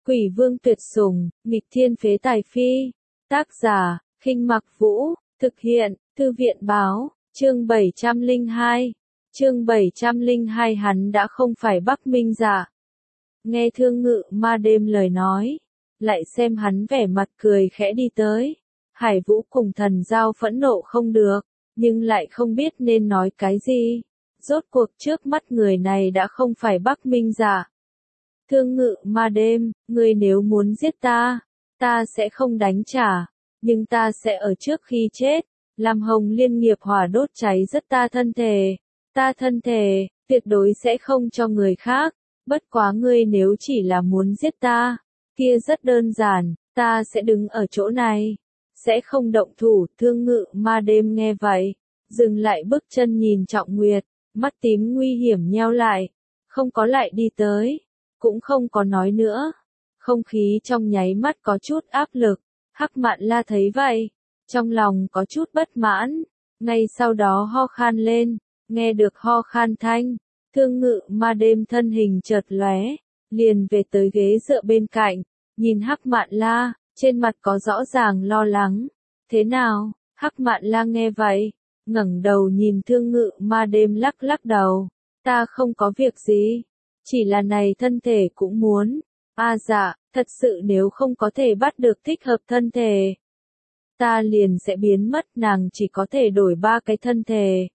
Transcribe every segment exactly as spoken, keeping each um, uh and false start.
Quỷ vương tuyệt sủng, nghịch thiên phế tài phi. Tác giả, Khinh Mặc Vũ, thực hiện, Thư viện báo, chương bảy trăm lẻ hai. Chương bảy trăm lẻ hai hắn đã không phải Bắc Minh Dạ. Nghe Thương Ngự Ma Đêm lời nói, lại xem hắn vẻ mặt cười khẽ đi tới. Hải Vũ cùng Thần Giao phẫn nộ không được, nhưng lại không biết nên nói cái gì. Rốt cuộc trước mắt người này đã không phải Bắc Minh Dạ. Thương Ngự Ma Đêm, ngươi nếu muốn giết ta, ta sẽ không đánh trả, nhưng ta sẽ ở trước khi chết, làm hồng liên nghiệp hỏa đốt cháy rất ta thân thể. Ta thân thể, tuyệt đối sẽ không cho người khác, bất quá ngươi nếu chỉ là muốn giết ta, kia rất đơn giản, ta sẽ đứng ở chỗ này, sẽ không động thủ. Thương Ngự Ma Đêm nghe vậy, dừng lại bước chân nhìn Trọng Nguyệt, mắt tím nguy hiểm nheo lại, không có lại đi tới, cũng không có nói nữa. Không khí trong nháy mắt có chút áp lực, Hắc Mạn La thấy vậy, trong lòng có chút bất mãn, ngay sau đó ho khan lên, nghe được ho khan thanh, Thương Ngự Ma Đêm thân hình chợt lóe, liền về tới ghế dựa bên cạnh, nhìn Hắc Mạn La, trên mặt có rõ ràng lo lắng. Thế nào? Hắc Mạn La nghe vậy, ngẩng đầu nhìn Thương Ngự Ma Đêm lắc lắc đầu, ta không có việc gì, chỉ là này thân thể cũng muốn. A à dạ, thật sự nếu không có thể bắt được thích hợp thân thể, ta liền sẽ biến mất. Nàng chỉ có thể đổi ba cái thân thể.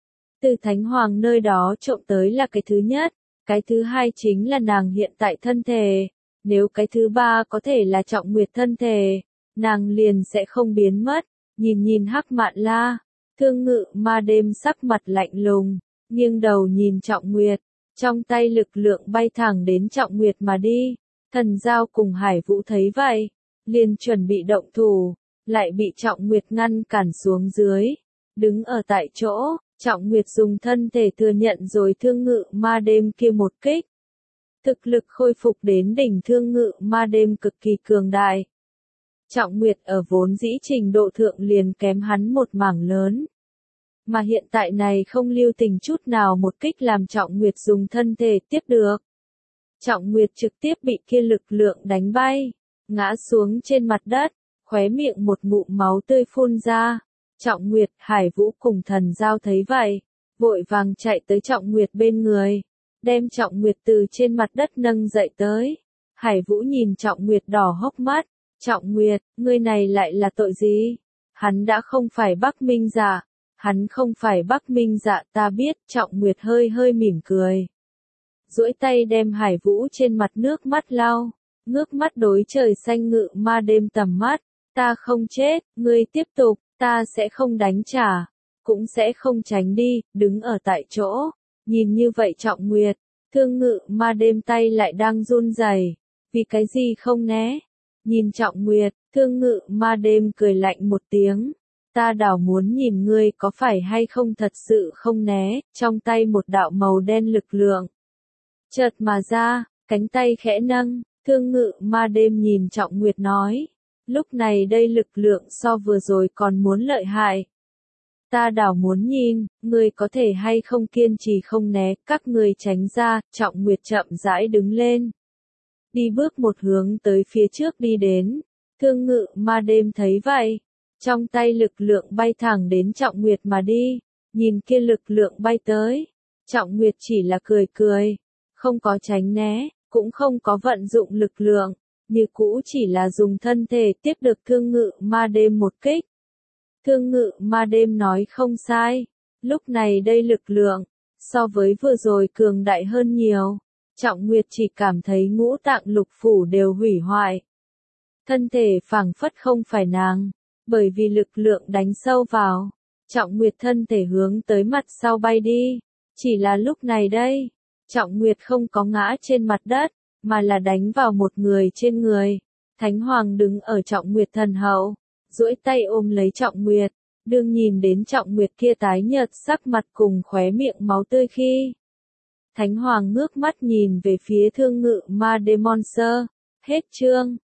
Từ Thánh Hoàng nơi đó trộm tới là cái thứ nhất, cái thứ hai chính là nàng hiện tại thân thể. Nếu cái thứ ba có thể là Trọng Nguyệt thân thể, nàng liền sẽ không biến mất. Nhìn nhìn Hắc Mạn La, Thương Ngự Ma Đêm sắc mặt lạnh lùng, nghiêng đầu nhìn Trọng Nguyệt, trong tay lực lượng bay thẳng đến Trọng Nguyệt mà đi. Thần Giao cùng Hải Vũ thấy vậy, liền chuẩn bị động thủ, lại bị Trọng Nguyệt ngăn cản xuống dưới. Đứng ở tại chỗ, Trọng Nguyệt dùng thân thể thừa nhận rồi Thương Ngự Ma Đêm kia một kích. Thực lực khôi phục đến đỉnh Thương Ngự Ma Đêm cực kỳ cường đại. Trọng Nguyệt ở vốn dĩ trình độ thượng liền kém hắn một mảng lớn. Mà hiện tại này không lưu tình chút nào một kích làm Trọng Nguyệt dùng thân thể tiếp được. Trọng Nguyệt trực tiếp bị kia lực lượng đánh bay, ngã xuống trên mặt đất, khóe miệng một ngụm máu tươi phun ra. Trọng Nguyệt, Hải Vũ cùng Thần Giao thấy vậy, vội vàng chạy tới Trọng Nguyệt bên người, đem Trọng Nguyệt từ trên mặt đất nâng dậy tới. Hải Vũ nhìn Trọng Nguyệt đỏ hốc mắt, Trọng Nguyệt, ngươi này lại là tội gì? Hắn đã không phải Bắc Minh Dạ, hắn không phải Bắc Minh Dạ ta biết. Trọng Nguyệt hơi hơi mỉm cười, duỗi tay đem Hải Vũ trên mặt nước mắt lau, ngước mắt đối trời xanh Ngự Ma Đêm tầm mắt, ta không chết, ngươi tiếp tục, ta sẽ không đánh trả, cũng sẽ không tránh đi. Đứng ở tại chỗ, nhìn như vậy Trọng Nguyệt, Thương Ngự Ma Đêm tay lại đang run rẩy, vì cái gì không né. Nhìn Trọng Nguyệt, Thương Ngự Ma Đêm cười lạnh một tiếng, ta đảo muốn nhìn ngươi có phải hay không thật sự không né. Trong tay một đạo màu đen lực lượng chợt mà ra, cánh tay khẽ nâng, Thương Ngự Ma Đêm nhìn Trọng Nguyệt nói, lúc này đây lực lượng so vừa rồi còn muốn lợi hại. Ta đảo muốn nhìn, ngươi có thể hay không kiên trì không né. Các ngươi tránh ra. Trọng Nguyệt chậm rãi đứng lên, đi bước một hướng tới phía trước đi đến. Thương Ngự Ma Đêm thấy vậy, trong tay lực lượng bay thẳng đến Trọng Nguyệt mà đi. Nhìn kia lực lượng bay tới, Trọng Nguyệt chỉ là cười cười, không có tránh né, cũng không có vận dụng lực lượng, như cũ chỉ là dùng thân thể tiếp được Thương Ngự Ma Đêm một kích. Thương Ngự Ma Đêm nói không sai, lúc này đây lực lượng, so với vừa rồi cường đại hơn nhiều. Trọng Nguyệt chỉ cảm thấy ngũ tạng lục phủ đều hủy hoại. Thân thể phảng phất không phải nàng, bởi vì lực lượng đánh sâu vào. Trọng Nguyệt thân thể hướng tới mặt sau bay đi, chỉ là lúc này đây, Trọng Nguyệt không có ngã trên mặt đất, mà là đánh vào một người trên người. Thánh Hoàng đứng ở Trọng Nguyệt thân hậu, duỗi tay ôm lấy Trọng Nguyệt, đương nhìn đến Trọng Nguyệt kia tái nhợt sắc mặt cùng khóe miệng máu tươi khi. Thánh Hoàng ngước mắt nhìn về phía Thương Ngự Ma Đêm Monster. Hết chương.